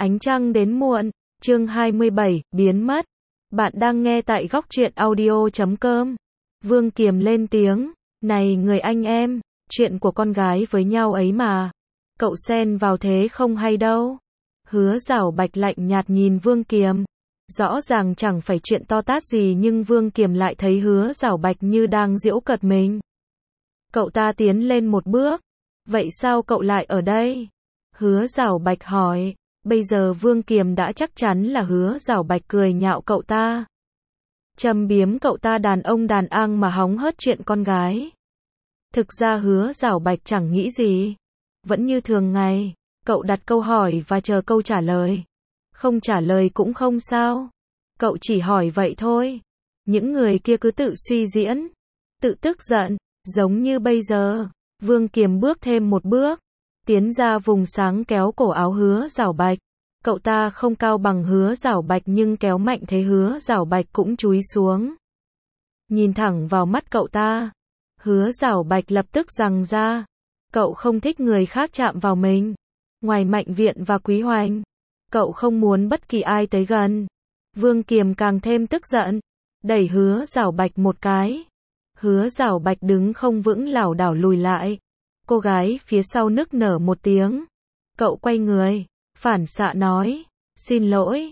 Ánh trăng đến muộn, chương 27, biến mất. Bạn đang nghe tại góc truyện audio.com. Vương Kiềm lên tiếng, này người anh em, chuyện của con gái với nhau ấy mà. Cậu xen vào thế không hay đâu. Hứa Giảo Bạch lạnh nhạt nhìn Vương Kiềm. Rõ ràng chẳng phải chuyện to tát gì nhưng Vương Kiềm lại thấy Hứa Giảo Bạch như đang giễu cợt mình. Cậu ta tiến lên một bước. Vậy sao cậu lại ở đây? Hứa Giảo Bạch hỏi. Bây giờ Vương Kiềm đã chắc chắn là Hứa Giảo Bạch cười nhạo cậu ta. Châm biếm cậu ta đàn ông đàn ang mà hóng hớt chuyện con gái. Thực ra Hứa Giảo Bạch chẳng nghĩ gì. Vẫn như thường ngày, cậu đặt câu hỏi và chờ câu trả lời. Không trả lời cũng không sao. Cậu chỉ hỏi vậy thôi. Những người kia cứ tự suy diễn, tự tức giận, giống như bây giờ. Vương Kiềm bước thêm một bước, tiến ra vùng sáng kéo cổ áo Hứa Giảo Bạch. Cậu ta không cao bằng Hứa Giảo Bạch nhưng kéo mạnh thế Hứa Giảo Bạch cũng chúi xuống. Nhìn thẳng vào mắt cậu ta, Hứa Giảo Bạch lập tức giằng ra. Cậu không thích người khác chạm vào mình. Ngoài Mạnh Viện và Quý Hoành, cậu không muốn bất kỳ ai tới gần. Vương Kiềm càng thêm tức giận, đẩy Hứa Giảo Bạch một cái. Hứa Giảo Bạch đứng không vững lảo đảo lùi lại. Cô gái phía sau nức nở một tiếng. Cậu quay người, phản xạ nói, xin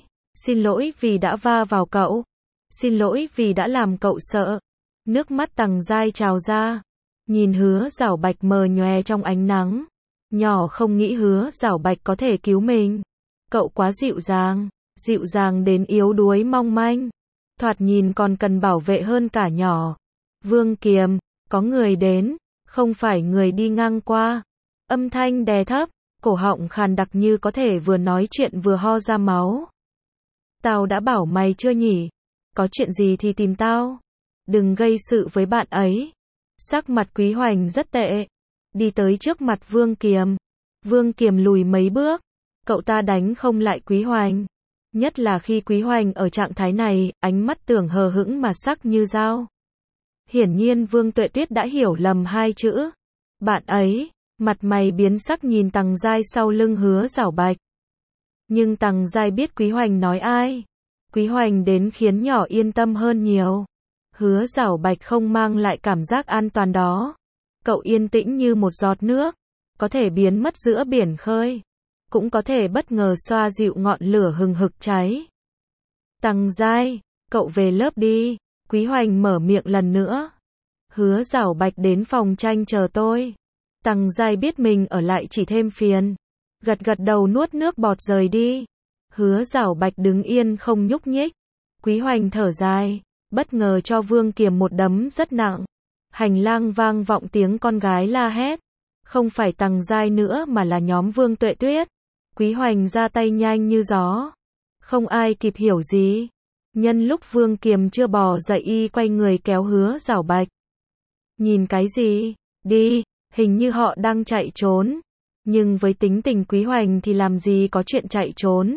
lỗi vì đã va vào cậu. Xin lỗi vì đã làm cậu sợ. Nước mắt Tằng Giai trào ra. Nhìn Hứa Giảo Bạch mờ nhòe trong ánh nắng. Nhỏ không nghĩ Hứa Giảo Bạch có thể cứu mình. Cậu quá dịu dàng đến yếu đuối mong manh. Thoạt nhìn còn cần bảo vệ hơn cả nhỏ. Vương Kiềm, có người đến, không phải người đi ngang qua. Âm thanh đè thấp, cổ họng khàn đặc như có thể vừa nói chuyện vừa ho ra máu. Tao đã bảo mày chưa nhỉ? Có chuyện gì thì tìm tao. Đừng gây sự với bạn ấy. Sắc mặt Quý Hoành rất tệ. Đi tới trước mặt Vương Kiềm. Vương Kiềm lùi mấy bước. Cậu ta đánh không lại Quý Hoành. Nhất là khi Quý Hoành ở trạng thái này, ánh mắt tưởng hờ hững mà sắc như dao. Hiển nhiên Vương Tuệ Tuyết đã hiểu lầm hai chữ. Bạn ấy, mặt mày biến sắc nhìn Tằng Giai sau lưng Hứa Giảo Bạch. Nhưng Tằng Giai biết Quý Hoành nói ai. Quý Hoành đến khiến nhỏ yên tâm hơn nhiều. Hứa Giảo Bạch không mang lại cảm giác an toàn đó. Cậu yên tĩnh như một giọt nước. Có thể biến mất giữa biển khơi. Cũng có thể bất ngờ xoa dịu ngọn lửa hừng hực cháy. Tằng Giai, cậu về lớp đi. Quý Hoành mở miệng lần nữa. Hứa Giảo Bạch đến phòng tranh chờ tôi. Tằng Giai biết mình ở lại chỉ thêm phiền. Gật đầu nuốt nước bọt rời đi. Hứa Giảo Bạch đứng yên không nhúc nhích. Quý Hoành thở dài, bất ngờ cho Vương Kiềm một đấm rất nặng. Hành lang vang vọng tiếng con gái la hét. Không phải Tằng Giai nữa mà là nhóm Vương Tuệ Tuyết. Quý Hoành ra tay nhanh như gió. Không ai kịp hiểu gì. Nhân lúc Vương Kiềm chưa bò dậy y quay người kéo Hứa Giảo Bạch. Nhìn cái gì? Đi, hình như họ đang chạy trốn. Nhưng với tính tình Quý Hoành thì làm gì có chuyện chạy trốn.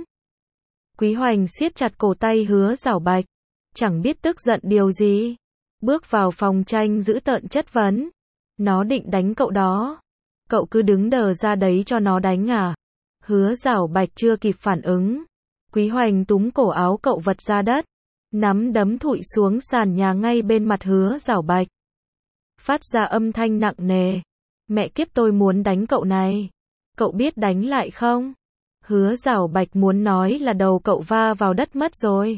Quý Hoành siết chặt cổ tay Hứa Giảo Bạch. Chẳng biết tức giận điều gì. Bước vào phòng tranh giữ tợn chất vấn. Nó định đánh cậu đó. Cậu cứ đứng đờ ra đấy cho nó đánh à? Hứa Giảo Bạch chưa kịp phản ứng. Quý Hoành túm cổ áo cậu vật ra đất. Nắm đấm thụi xuống sàn nhà ngay bên mặt Hứa Giảo Bạch. Phát ra âm thanh nặng nề. Mẹ kiếp tôi muốn đánh cậu này. Cậu biết đánh lại không? Hứa Giảo Bạch muốn nói là đầu cậu va vào đất mất rồi.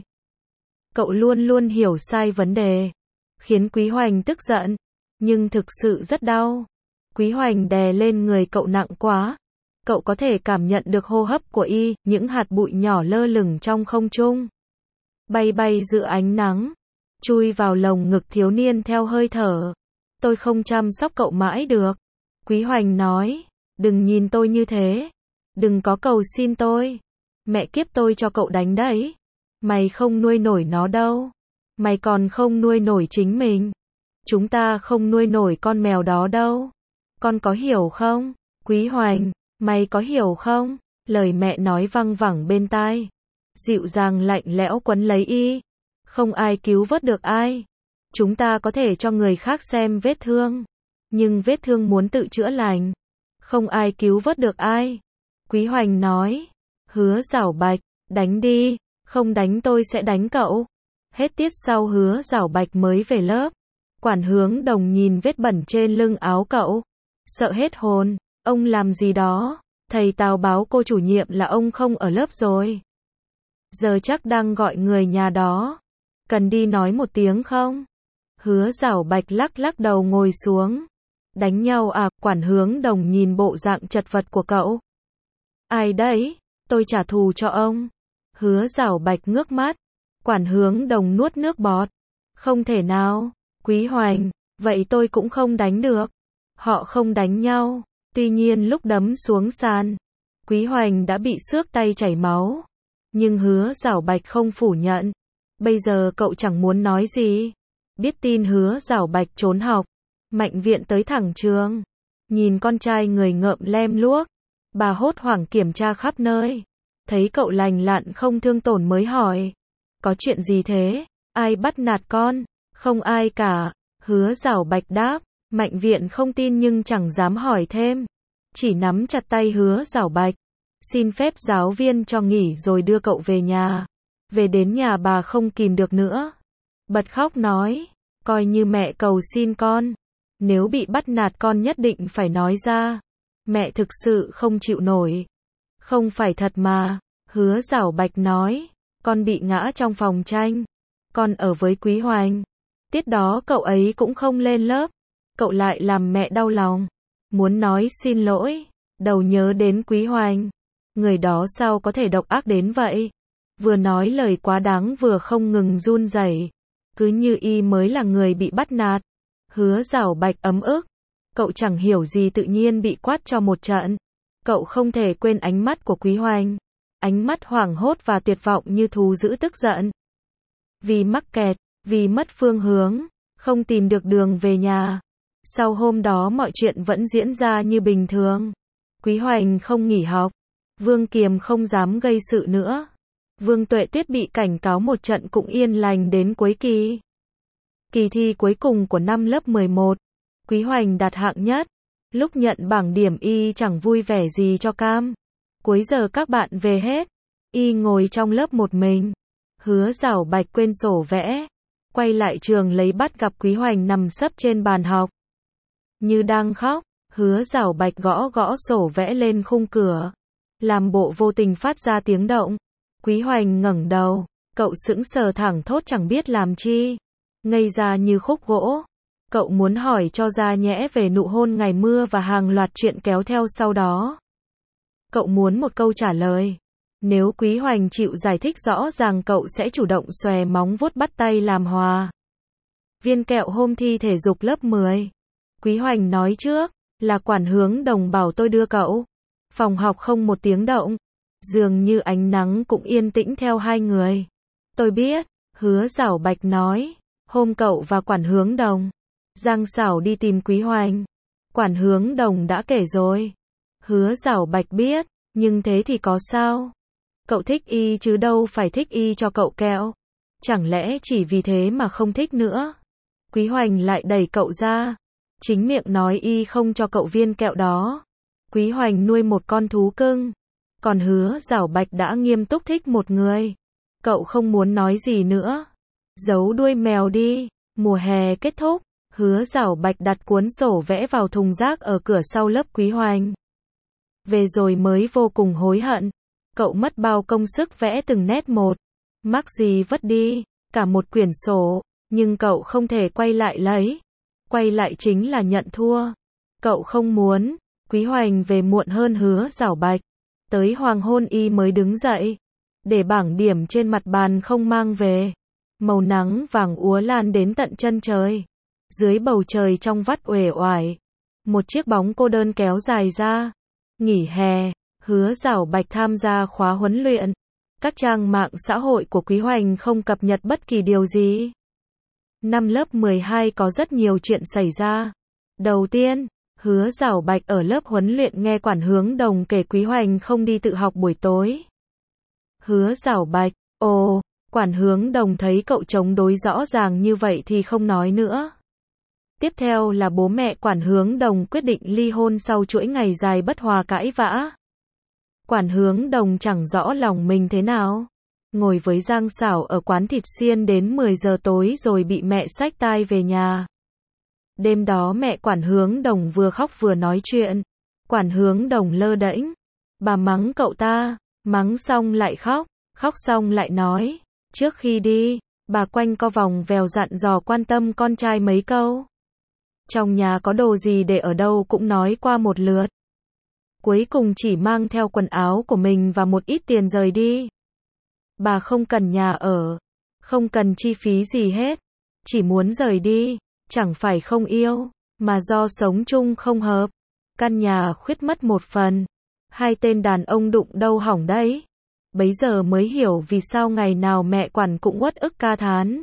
Cậu luôn hiểu sai vấn đề. Khiến Quý Hoành tức giận. Nhưng thực sự rất đau. Quý Hoành đè lên người cậu nặng quá. Cậu có thể cảm nhận được hô hấp của y, những hạt bụi nhỏ lơ lửng trong không trung. Bay giữa ánh nắng. Chui vào lồng ngực thiếu niên theo hơi thở. Tôi không chăm sóc cậu mãi được. Quý Hoành nói. Đừng nhìn tôi như thế. Đừng có cầu xin tôi. Mẹ kiếp tôi cho cậu đánh đấy. Mày không nuôi nổi nó đâu. Mày còn không nuôi nổi chính mình. Chúng ta không nuôi nổi con mèo đó đâu. Con có hiểu không? Quý Hoành, mày có hiểu không? Lời mẹ nói văng vẳng bên tai. Dịu dàng lạnh lẽo quấn lấy y. Không ai cứu vớt được ai. Chúng ta có thể cho người khác xem vết thương. Nhưng vết thương muốn tự chữa lành. Không ai cứu vớt được ai. Quý Hoành nói. Hứa Giảo Bạch, đánh đi, không đánh tôi sẽ đánh cậu. Hết tiết sau Hứa Giảo Bạch mới về lớp. Quản Hướng Đồng nhìn vết bẩn trên lưng áo cậu, sợ hết hồn, ông làm gì đó, thầy Tào báo cô chủ nhiệm là ông không ở lớp rồi. Giờ chắc đang gọi người nhà đó, cần đi nói một tiếng không? Hứa Giảo Bạch lắc lắc đầu ngồi xuống. Đánh nhau à? Quản Hướng Đồng nhìn bộ dạng chật vật của cậu. Ai đấy? Tôi trả thù cho ông. Hứa Giảo Bạch ngước mắt. Quản Hướng Đồng nuốt nước bọt. Không thể nào. Quý Hoành, vậy tôi cũng không đánh được. Họ không đánh nhau. Tuy nhiên lúc đấm xuống sàn, Quý Hoành đã bị xước tay chảy máu. Nhưng Hứa Giảo Bạch không phủ nhận. Bây giờ cậu chẳng muốn nói gì. Biết tin Hứa Giảo Bạch trốn học, Mạnh Viện tới thẳng trường. Nhìn con trai người ngợm lem luốc, bà hốt hoảng kiểm tra khắp nơi. Thấy cậu lành lặn không thương tổn mới hỏi. Có chuyện gì thế? Ai bắt nạt con? Không ai cả. Hứa Giảo Bạch đáp. Mạnh Viện không tin nhưng chẳng dám hỏi thêm. Chỉ nắm chặt tay Hứa Giảo Bạch. Xin phép giáo viên cho nghỉ rồi đưa cậu về nhà. Về đến nhà bà không kìm được nữa. Bật khóc nói. Coi như mẹ cầu xin con. Nếu bị bắt nạt con nhất định phải nói ra. Mẹ thực sự không chịu nổi. Không phải thật mà. Hứa Giảo Bạch nói. Con bị ngã trong phòng tranh. Con ở với Quý Hoành. Tiết đó cậu ấy cũng không lên lớp. Cậu lại làm mẹ đau lòng. Muốn nói xin lỗi. Đầu nhớ đến Quý Hoành. Người đó sao có thể độc ác đến vậy? Vừa nói lời quá đáng vừa không ngừng run rẩy. Cứ như y mới là người bị bắt nạt. Hứa Giảo Bạch ấm ức. Cậu chẳng hiểu gì tự nhiên bị quát cho một trận. Cậu không thể quên ánh mắt của Quý Hoành. Ánh mắt hoảng hốt và tuyệt vọng như thú dữ tức giận. Vì mắc kẹt, vì mất phương hướng, không tìm được đường về nhà. Sau hôm đó mọi chuyện vẫn diễn ra như bình thường. Quý Hoành không nghỉ học. Vương Kiềm không dám gây sự nữa. Vương Tuệ Tuyết bị cảnh cáo một trận cũng yên lành đến cuối kỳ. Kỳ thi cuối cùng của năm lớp 11. Quý Hoành đạt hạng nhất. Lúc nhận bảng điểm y chẳng vui vẻ gì cho cam. Cuối giờ các bạn về hết. Y ngồi trong lớp một mình. Hứa Giảo Bạch quên sổ vẽ. Quay lại trường lấy bắt gặp Quý Hoành nằm sấp trên bàn học. Như đang khóc. Hứa Giảo Bạch gõ gõ sổ vẽ lên khung cửa. Làm bộ vô tình phát ra tiếng động. Quý Hoành ngẩng đầu. Cậu sững sờ thẳng thốt chẳng biết làm chi. Ngây ra như khúc gỗ. Cậu muốn hỏi cho ra nhẽ về nụ hôn ngày mưa và hàng loạt chuyện kéo theo sau đó. Cậu muốn một câu trả lời. Nếu Quý Hoành chịu giải thích rõ ràng cậu sẽ chủ động xòe móng vuốt bắt tay làm hòa. Viên kẹo hôm thi thể dục lớp 10. Quý Hoành nói trước, là Quản Hướng Đồng bảo tôi đưa cậu. Phòng học không một tiếng động. Dường như ánh nắng cũng yên tĩnh theo hai người. Tôi biết, Hứa Giảo Bạch nói. Hôm cậu và Quản Hướng Đồng, Giang Sảo đi tìm Quý Hoành. Quản Hướng Đồng đã kể rồi. Hứa Giảo Bạch biết, nhưng thế thì có sao? Cậu thích y chứ đâu phải thích y cho cậu kẹo. Chẳng lẽ chỉ vì thế mà không thích nữa? Quý Hoành lại đẩy cậu ra. Chính miệng nói y không cho cậu viên kẹo đó. Quý Hoành nuôi một con thú cưng. Còn Hứa Giảo Bạch đã nghiêm túc thích một người. Cậu không muốn nói gì nữa. Giấu đuôi mèo đi. Mùa hè kết thúc. Hứa Giảo Bạch đặt cuốn sổ vẽ vào thùng rác ở cửa sau lớp Quý Hoành. Về rồi mới vô cùng hối hận. Cậu mất bao công sức vẽ từng nét một. Mắc gì vứt đi. Cả một quyển sổ. Nhưng cậu không thể quay lại lấy. Quay lại chính là nhận thua. Cậu không muốn. Quý Hoành về muộn hơn Hứa Giảo Bạch. Tới hoàng hôn y mới đứng dậy. Để bảng điểm trên mặt bàn không mang về. Màu nắng vàng úa lan đến tận chân trời. Dưới bầu trời trong vắt uể oải. Một chiếc bóng cô đơn kéo dài ra. Nghỉ hè. Hứa Giảo Bạch tham gia khóa huấn luyện. Các trang mạng xã hội của Quý Hoành không cập nhật bất kỳ điều gì. Năm lớp 12 có rất nhiều chuyện xảy ra. Đầu tiên, Hứa Giảo Bạch ở lớp huấn luyện nghe Quản Hướng Đồng kể Quý Hoành không đi tự học buổi tối. Hứa Giảo Bạch, ồ, Quản Hướng Đồng thấy cậu chống đối rõ ràng như vậy thì không nói nữa. Tiếp theo là bố mẹ Quản Hướng Đồng quyết định ly hôn sau chuỗi ngày dài bất hòa cãi vã. Quản Hướng Đồng chẳng rõ lòng mình thế nào. Ngồi với Giang Sảo ở quán thịt xiên đến 10 giờ tối rồi bị mẹ xách tai về nhà. Đêm đó mẹ Quản Hướng Đồng vừa khóc vừa nói chuyện. Quản Hướng Đồng lơ đễnh. Bà mắng cậu ta, mắng xong lại khóc, khóc xong lại nói. Trước khi đi, bà quanh co vòng vèo dặn dò quan tâm con trai mấy câu. Trong nhà có đồ gì để ở đâu cũng nói qua một lượt. Cuối cùng chỉ mang theo quần áo của mình và một ít tiền rời đi. Bà không cần nhà ở, không cần chi phí gì hết, chỉ muốn rời đi, chẳng phải không yêu, mà do sống chung không hợp. Căn nhà khuyết mất một phần, hai tên đàn ông đụng đâu hỏng đấy. Bấy giờ mới hiểu vì sao ngày nào mẹ Quản cũng uất ức ca thán.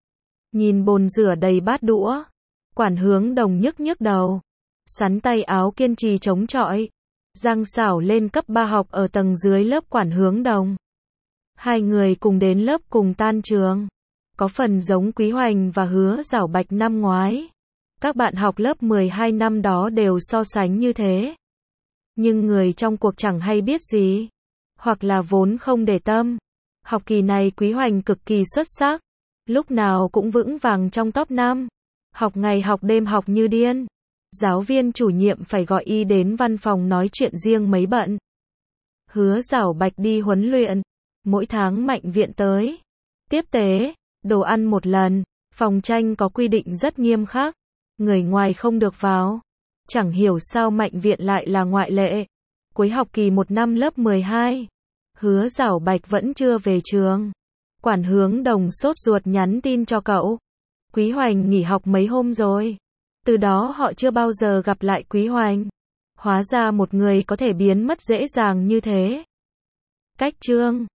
Nhìn bồn rửa đầy bát đũa, Quản Hướng Đồng nhức nhức đầu, sắn tay áo kiên trì chống chọi. Giang Sảo lên cấp 3 học ở tầng dưới lớp Quản Hướng Đồng. Hai người cùng đến lớp cùng tan trường. Có phần giống Quý Hoành và Hứa Giảo Bạch năm ngoái. Các bạn học lớp 12 năm đó đều so sánh như thế. Nhưng người trong cuộc chẳng hay biết gì. Hoặc là vốn không để tâm. Học kỳ này Quý Hoành cực kỳ xuất sắc. Lúc nào cũng vững vàng trong top 5. Học ngày học đêm học như điên. Giáo viên chủ nhiệm phải gọi y đến văn phòng nói chuyện riêng mấy bận. Hứa Giảo Bạch đi huấn luyện. Mỗi tháng Mạnh Viện tới. Tiếp tế, đồ ăn một lần. Phòng tranh có quy định rất nghiêm khắc. Người ngoài không được vào. Chẳng hiểu sao Mạnh Viện lại là ngoại lệ. Cuối học kỳ 1 năm lớp 12. Hứa Giảo Bạch vẫn chưa về trường. Quản Hướng Đồng sốt ruột nhắn tin cho cậu. Quý Hoành nghỉ học mấy hôm rồi. Từ đó họ chưa bao giờ gặp lại Quý Hoành. Hóa ra một người có thể biến mất dễ dàng như thế. Cách chương